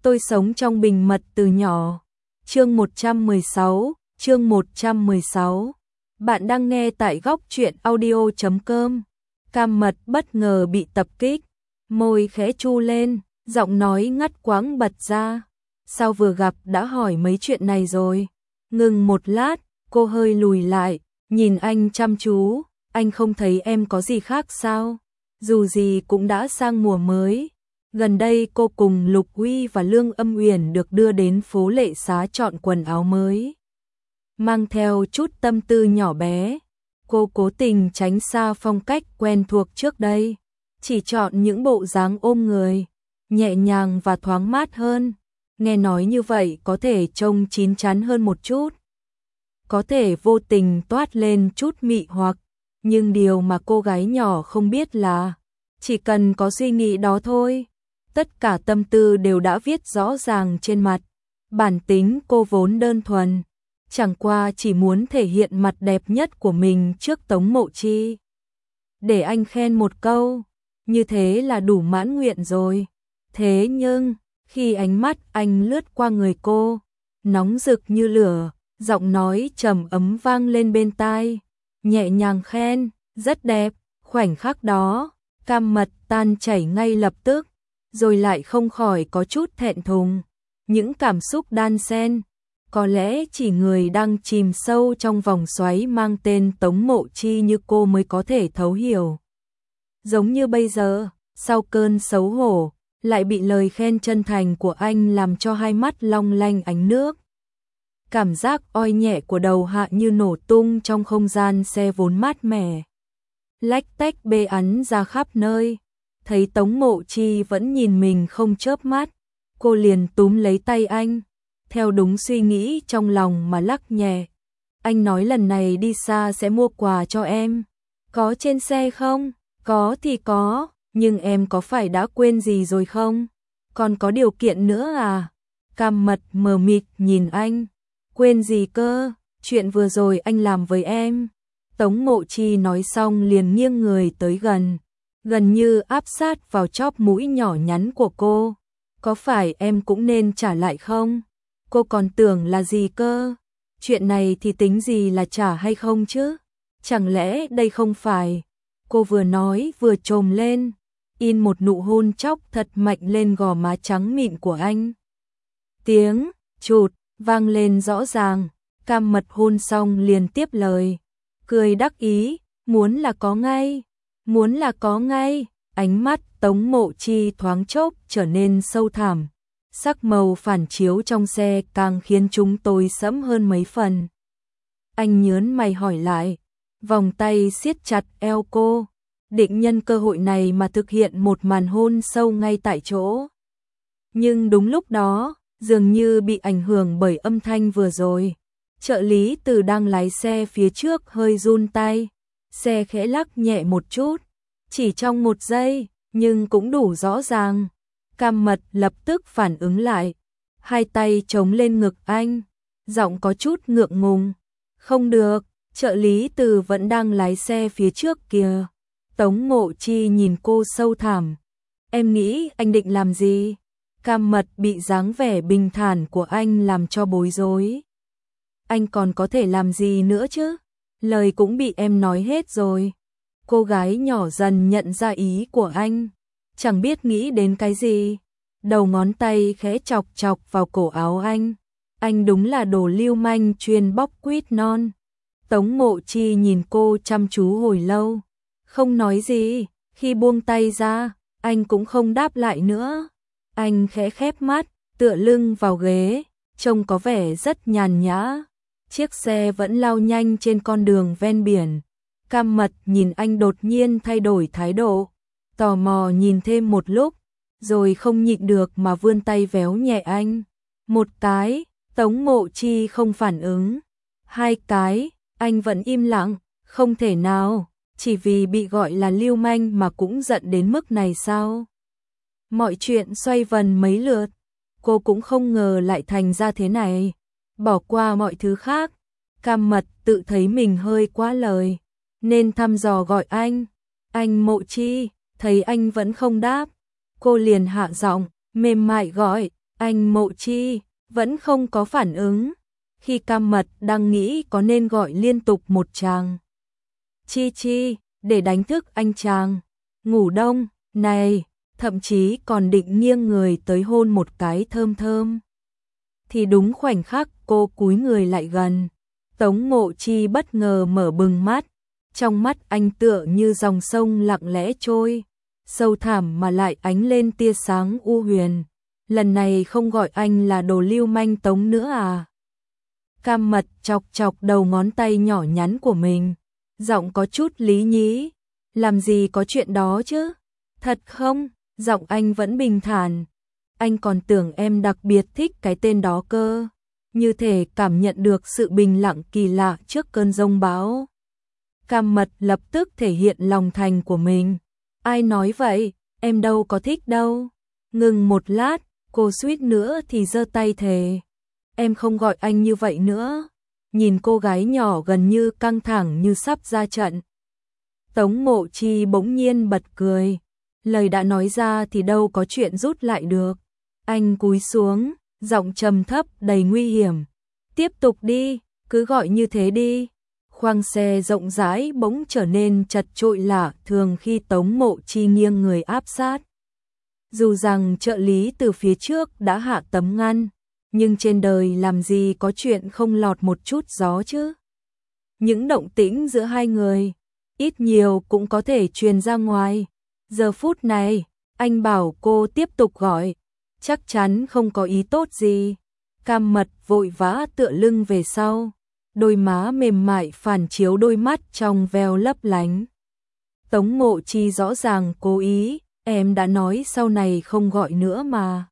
Tôi sống trong bình mật từ nhỏ. Chương 116. Bạn đang nghe tại góc truyện audio.com. Cam Mật bất ngờ bị tập kích, môi khẽ chu lên, giọng nói ngắt quãng bật ra. Sao vừa gặp đã hỏi mấy chuyện này rồi? Ngừng một lát, cô hơi lùi lại, nhìn anh chăm chú. Anh không thấy em có gì khác sao? Dù gì cũng đã sang mùa mới. Gần đây cô cùng Lục Huy và Lương Âm Uyển được đưa đến phố Lệ Xá chọn quần áo mới. Mang theo chút tâm tư nhỏ bé, cô cố tình tránh xa phong cách quen thuộc trước đây, chỉ chọn những bộ dáng ôm người, nhẹ nhàng và thoáng mát hơn. Nghe nói như vậy có thể trông chín chắn hơn một chút, có thể vô tình toát lên chút mị hoặc, nhưng điều mà cô gái nhỏ không biết là chỉ cần có suy nghĩ đó thôi, tất cả tâm tư đều đã viết rõ ràng trên mặt. Bản tính cô vốn đơn thuần, chẳng qua chỉ muốn thể hiện mặt đẹp nhất của mình trước Tống Mộ Chi. Để anh khen một câu, như thế là đủ mãn nguyện rồi. Thế nhưng, khi ánh mắt anh lướt qua người cô, nóng rực như lửa, giọng nói trầm ấm vang lên bên tai, nhẹ nhàng khen, rất đẹp. Khoảnh khắc đó, Cam Mật tan chảy ngay lập tức, rồi lại không khỏi có chút thẹn thùng. Những cảm xúc đan xen, có lẽ chỉ người đang chìm sâu trong vòng xoáy mang tên Tống Mộ Chi như cô mới có thể thấu hiểu. Giống như bây giờ, sau cơn xấu hổ, lại bị lời khen chân thành của anh làm cho hai mắt long lanh ánh nước. Cảm giác oi nhẹ của đầu hạ như nổ tung trong không gian xe vốn mát mẻ. Lách tách bê ắn ra khắp nơi, thấy Tống Mộ Chi vẫn nhìn mình không chớp mắt, cô liền túm lấy tay anh, theo đúng suy nghĩ trong lòng mà lắc nhẹ. Anh nói lần này đi xa sẽ mua quà cho em. Có trên xe không? Có thì có, nhưng em có phải đã quên gì rồi không? Còn có điều kiện nữa à? Cam Mật mờ mịt nhìn anh. Quên gì cơ? Chuyện vừa rồi anh làm với em. Tống Mộ Chi nói xong liền nghiêng người tới gần như áp sát vào chóp mũi nhỏ nhắn của cô. Có phải em cũng nên trả lại không? Cô còn tưởng là gì cơ? Chuyện này thì tính gì là trả hay không chứ? Chẳng lẽ đây không phải? Cô vừa nói vừa chồm lên, in một nụ hôn chóc thật mạnh lên gò má trắng mịn của anh. Tiếng chụt vang lên rõ ràng, Cam Mật hôn xong liền tiếp lời, cười đắc ý, muốn là có ngay, muốn là có ngay. Ánh mắt Tống Mộ Chi thoáng chốc trở nên sâu thẳm, sắc màu phản chiếu trong xe càng khiến chúng tôi sẫm hơn mấy phần. Anh nhớn mày hỏi lại, vòng tay siết chặt eo cô, định nhân cơ hội này mà thực hiện một màn hôn sâu ngay tại chỗ. Nhưng đúng lúc đó, dường như bị ảnh hưởng bởi âm thanh vừa rồi, trợ lý Từ đang lái xe phía trước hơi run tay, xe khẽ lắc nhẹ một chút, chỉ trong một giây, nhưng cũng đủ rõ ràng. Cam Mật lập tức phản ứng lại, hai tay chống lên ngực anh, giọng có chút ngượng ngùng. Không được, trợ lý Từ vẫn đang lái xe phía trước kìa. Tống Mộ Chi nhìn cô sâu thẳm. Em nghĩ anh định làm gì? Cam Mật bị dáng vẻ bình thản của anh làm cho bối rối. Anh còn có thể làm gì nữa chứ? Lời cũng bị em nói hết rồi. Cô gái nhỏ dần nhận ra ý của anh, chẳng biết nghĩ đến cái gì. Đầu ngón tay khẽ chọc chọc vào cổ áo anh. Anh đúng là đồ lưu manh chuyên bóc quýt non. Tống Mộ Chi nhìn cô chăm chú hồi lâu, không nói gì. Khi buông tay ra, anh cũng không đáp lại nữa. Anh khẽ khép mắt, tựa lưng vào ghế, trông có vẻ rất nhàn nhã. Chiếc xe vẫn lao nhanh trên con đường ven biển. Cam Mật nhìn anh đột nhiên thay đổi thái độ, tò mò nhìn thêm một lúc, rồi không nhịn được mà vươn tay véo nhẹ anh. Một cái, Tống Mộ Chi không phản ứng. Hai cái, anh vẫn im lặng. Không thể nào, chỉ vì bị gọi là lưu manh mà cũng giận đến mức này sao? Mọi chuyện xoay vần mấy lượt, cô cũng không ngờ lại thành ra thế này. Bỏ qua mọi thứ khác, Cam Mật tự thấy mình hơi quá lời, nên thăm dò gọi anh Mộ Chi. Thấy anh vẫn không đáp, cô liền hạ giọng, mềm mại gọi, Anh Mộ Chi vẫn không có phản ứng. Khi Cam Mật đang nghĩ có nên gọi liên tục một tràng Chi Chi để đánh thức anh chàng ngủ đông này, thậm chí còn định nghiêng người tới hôn một cái thơm thơm, thì đúng khoảnh khắc cô cúi người lại gần, Tống Mộ Chi bất ngờ mở bừng mắt, trong mắt anh tựa như dòng sông lặng lẽ trôi, sâu thẳm mà lại ánh lên tia sáng u huyền. Lần này không gọi anh là đồ lưu manh Tống nữa à? Cam Mật chọc chọc đầu ngón tay nhỏ nhắn của mình, giọng có chút lý nhí. Làm gì có chuyện đó chứ? Thật không? Giọng anh vẫn bình thản. Anh còn tưởng em đặc biệt thích cái tên đó cơ. Như thể cảm nhận được sự bình lặng kỳ lạ trước cơn giông bão. Cam Mật lập tức thể hiện lòng thành của mình. Ai nói vậy? Em đâu có thích đâu. Ngừng một lát, cô suýt nữa thì giơ tay thề. Em không gọi anh như vậy nữa. Nhìn cô gái nhỏ gần như căng thẳng như sắp ra trận. Tống Mộ Chi bỗng nhiên bật cười. Lời đã nói ra thì đâu có chuyện rút lại được. Anh cúi xuống, giọng trầm thấp đầy nguy hiểm. Tiếp tục đi, cứ gọi như thế đi. Khoang xe rộng rãi bỗng trở nên chật chội lạ thường khi Tống Mộ Chi nghiêng người áp sát. Dù rằng trợ lý từ phía trước đã hạ tấm ngăn, nhưng trên đời làm gì có chuyện không lọt một chút gió chứ. Những động tĩnh giữa hai người, ít nhiều cũng có thể truyền ra ngoài. Giờ phút này, anh bảo cô tiếp tục gọi, chắc chắn không có ý tốt gì. Cam Mật vội vã tựa lưng về sau, đôi má mềm mại phản chiếu đôi mắt trong veo lấp lánh. Tống Mộ Chi rõ ràng cố ý, em đã nói sau này không gọi nữa mà.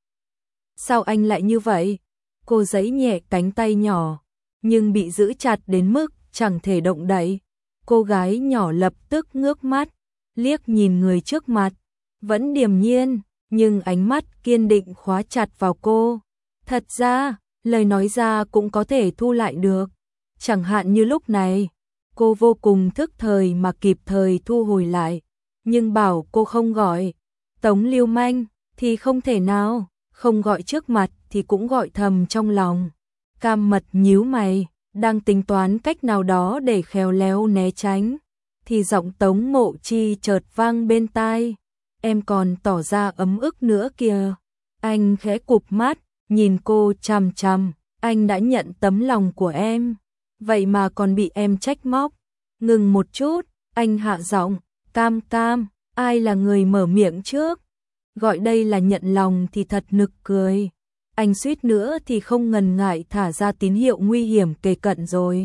Sao anh lại như vậy? Cô giãy nhẹ cánh tay nhỏ, nhưng bị giữ chặt đến mức chẳng thể động đậy. Cô gái nhỏ lập tức ngước mắt, liếc nhìn người trước mặt, vẫn điềm nhiên, nhưng ánh mắt kiên định khóa chặt vào cô. Thật ra, lời nói ra cũng có thể thu lại được. Chẳng hạn như lúc này, cô vô cùng thức thời mà kịp thời thu hồi lại. Nhưng bảo cô không gọi Tống lưu manh thì không thể nào, không gọi trước mặt thì cũng gọi thầm trong lòng. Cam Mật nhíu mày, đang tính toán cách nào đó để khéo léo né tránh, thì giọng Tống Mộ Chi chợt vang bên tai. Em còn tỏ ra ấm ức nữa kìa. Anh khẽ cụp mắt, nhìn cô chằm chằm. Anh đã nhận tấm lòng của em, vậy mà còn bị em trách móc. Ngừng một chút, anh hạ giọng, Cam Cam, ai là người mở miệng trước? Gọi đây là nhận lòng thì thật nực cười. Anh suýt nữa thì không ngần ngại thả ra tín hiệu nguy hiểm kề cận rồi.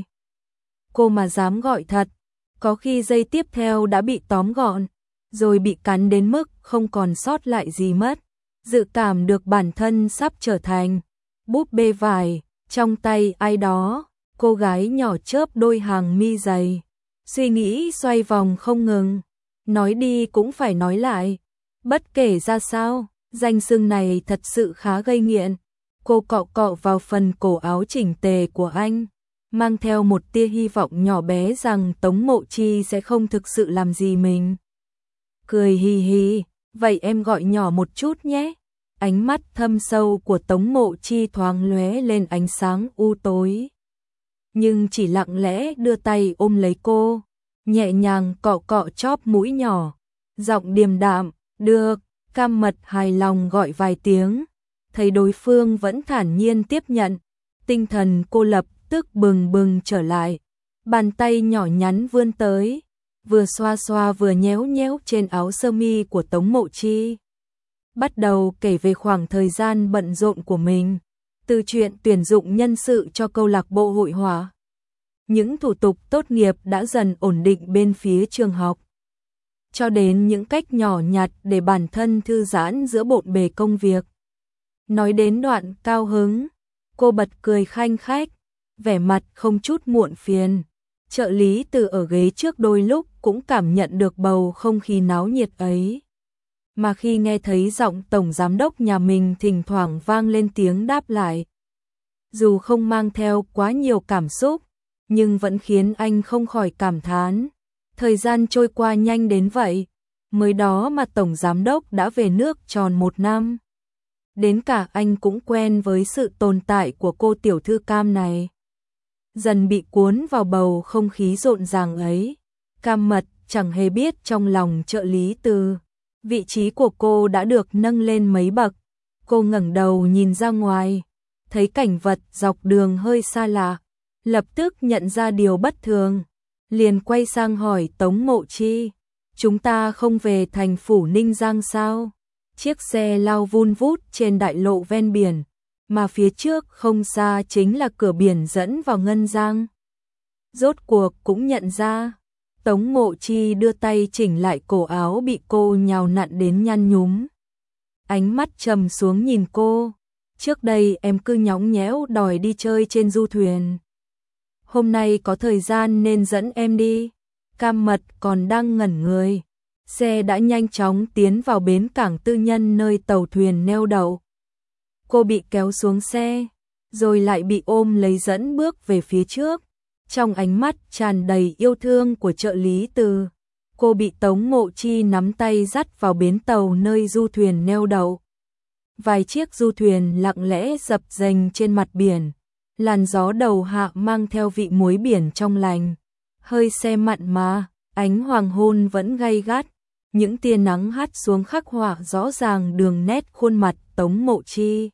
Cô mà dám gọi thật, có khi giây tiếp theo đã bị tóm gọn, rồi bị cắn đến mức không còn sót lại gì mất. Dự cảm được bản thân sắp trở thành búp bê vải trong tay ai đó, cô gái nhỏ chớp đôi hàng mi dày, suy nghĩ xoay vòng không ngừng. Nói đi cũng phải nói lại, bất kể ra sao, danh xưng này thật sự khá gây nghiện. Cô cọ cọ vào phần cổ áo chỉnh tề của anh, mang theo một tia hy vọng nhỏ bé rằng Tống Mộ Chi sẽ không thực sự làm gì mình. Cười hì hì, vậy em gọi nhỏ một chút nhé. Ánh mắt thâm sâu của Tống Mộ Chi thoáng lóe lên ánh sáng u tối. Nhưng chỉ lặng lẽ đưa tay ôm lấy cô, nhẹ nhàng cọ cọ chóp mũi nhỏ, giọng điềm đạm, được. Cam Mật hài lòng gọi vài tiếng, thấy đối phương vẫn thản nhiên tiếp nhận, tinh thần cô lập tức bừng bừng trở lại. Bàn tay nhỏ nhắn vươn tới, vừa xoa xoa vừa nhéo nhéo trên áo sơ mi của Tống Mộ Chi. Bắt đầu kể về khoảng thời gian bận rộn của mình, từ chuyện tuyển dụng nhân sự cho câu lạc bộ hội họa, những thủ tục tốt nghiệp đã dần ổn định bên phía trường học, cho đến những cách nhỏ nhặt để bản thân thư giãn giữa bộn bề công việc. Nói đến đoạn cao hứng, cô bật cười khanh khách, vẻ mặt không chút muộn phiền. Trợ lý từ ở ghế trước đôi lúc cũng cảm nhận được bầu không khí náo nhiệt ấy. Mà khi nghe thấy giọng tổng giám đốc nhà mình thỉnh thoảng vang lên tiếng đáp lại, dù không mang theo quá nhiều cảm xúc, nhưng vẫn khiến anh không khỏi cảm thán. Thời gian trôi qua nhanh đến vậy, mới đó mà tổng giám đốc đã về nước tròn 1 năm. Đến cả anh cũng quen với sự tồn tại của cô tiểu thư Cam này. Dần bị cuốn vào bầu không khí rộn ràng ấy, Cam Mật chẳng hề biết trong lòng trợ lý Từ, vị trí của cô đã được nâng lên mấy bậc. Cô ngẩng đầu nhìn ra ngoài, thấy cảnh vật dọc đường hơi xa lạ, lập tức nhận ra điều bất thường, liền quay sang hỏi Tống Mộ Chi, chúng ta không về thành phủ Ninh Giang sao? Chiếc xe lao vun vút trên đại lộ ven biển, mà phía trước không xa chính là cửa biển dẫn vào Ngân Giang. Rốt cuộc cũng nhận ra, Tống Mộ Chi đưa tay chỉnh lại cổ áo bị cô nhào nặn đến nhăn nhúm. Ánh mắt trầm xuống nhìn cô, trước đây em cứ nhõng nhẽo đòi đi chơi trên du thuyền. Hôm nay có thời gian nên dẫn em đi. Cam Mật còn đang ngẩn người, xe đã nhanh chóng tiến vào bến cảng tư nhân nơi tàu thuyền neo đậu. Cô bị kéo xuống xe, rồi lại bị ôm lấy dẫn bước về phía trước. Trong ánh mắt tràn đầy yêu thương của trợ lý Từ, cô bị Tống Mộ Chi nắm tay dắt vào bến tàu nơi du thuyền neo đậu. Vài chiếc du thuyền lặng lẽ dập dềnh trên mặt biển, làn gió đầu hạ mang theo vị muối biển trong lành. Hơi se mặn mà, ánh hoàng hôn vẫn gay gắt, những tia nắng hắt xuống khắc họa rõ ràng đường nét khuôn mặt Tống Mộ Chi.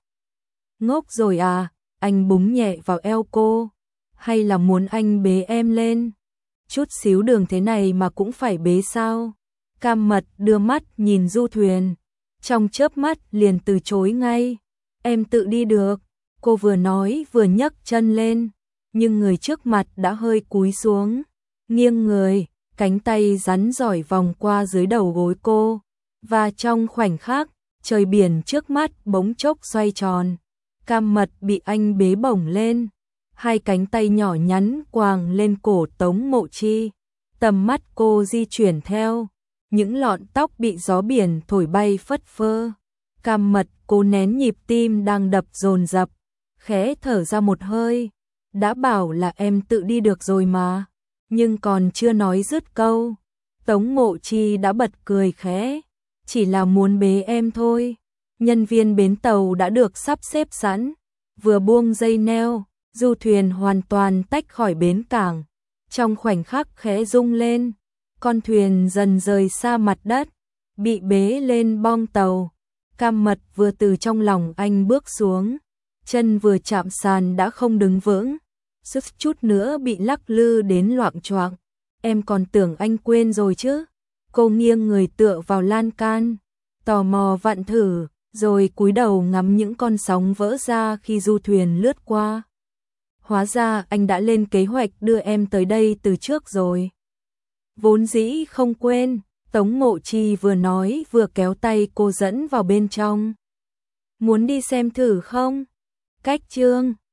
Ngốc rồi à, anh búng nhẹ vào eo cô, hay là muốn anh bế em lên? Chút xíu đường thế này mà cũng phải bế sao? Cam Mật đưa mắt nhìn du thuyền, trong chớp mắt liền từ chối ngay. Em tự đi được, cô vừa nói vừa nhấc chân lên, nhưng người trước mặt đã hơi cúi xuống, nghiêng người, cánh tay rắn rỏi vòng qua dưới đầu gối cô, và trong khoảnh khắc, trời biển trước mắt bỗng chốc xoay tròn. Cam Mật bị anh bế bổng lên, hai cánh tay nhỏ nhắn quàng lên cổ Tống Mộ Chi, tầm mắt cô di chuyển theo những lọn tóc bị gió biển thổi bay phất phơ. Cam Mật cố nén nhịp tim đang đập dồn dập, khẽ thở ra một hơi, đã bảo là em tự đi được rồi mà. Nhưng còn chưa nói dứt câu, Tống Mộ Chi đã bật cười khẽ, chỉ là muốn bế em thôi. Nhân viên bến tàu đã được sắp xếp sẵn, vừa buông dây neo, du thuyền hoàn toàn tách khỏi bến cảng. Trong khoảnh khắc khẽ rung lên, con thuyền dần rời xa mặt đất, bị bế lên bong tàu. Cam Mật vừa từ trong lòng anh bước xuống, chân vừa chạm sàn đã không đứng vững, suýt chút nữa bị lắc lư đến loạng choạng. Em còn tưởng anh quên rồi chứ? Cô nghiêng người tựa vào lan can, tò mò vặn thử, rồi cúi đầu ngắm những con sóng vỡ ra khi du thuyền lướt qua. Hóa ra anh đã lên kế hoạch đưa em tới đây từ trước rồi. Vốn dĩ không quên, Tống Mộ Chi vừa nói vừa kéo tay cô dẫn vào bên trong. Muốn đi xem thử không? Cách chương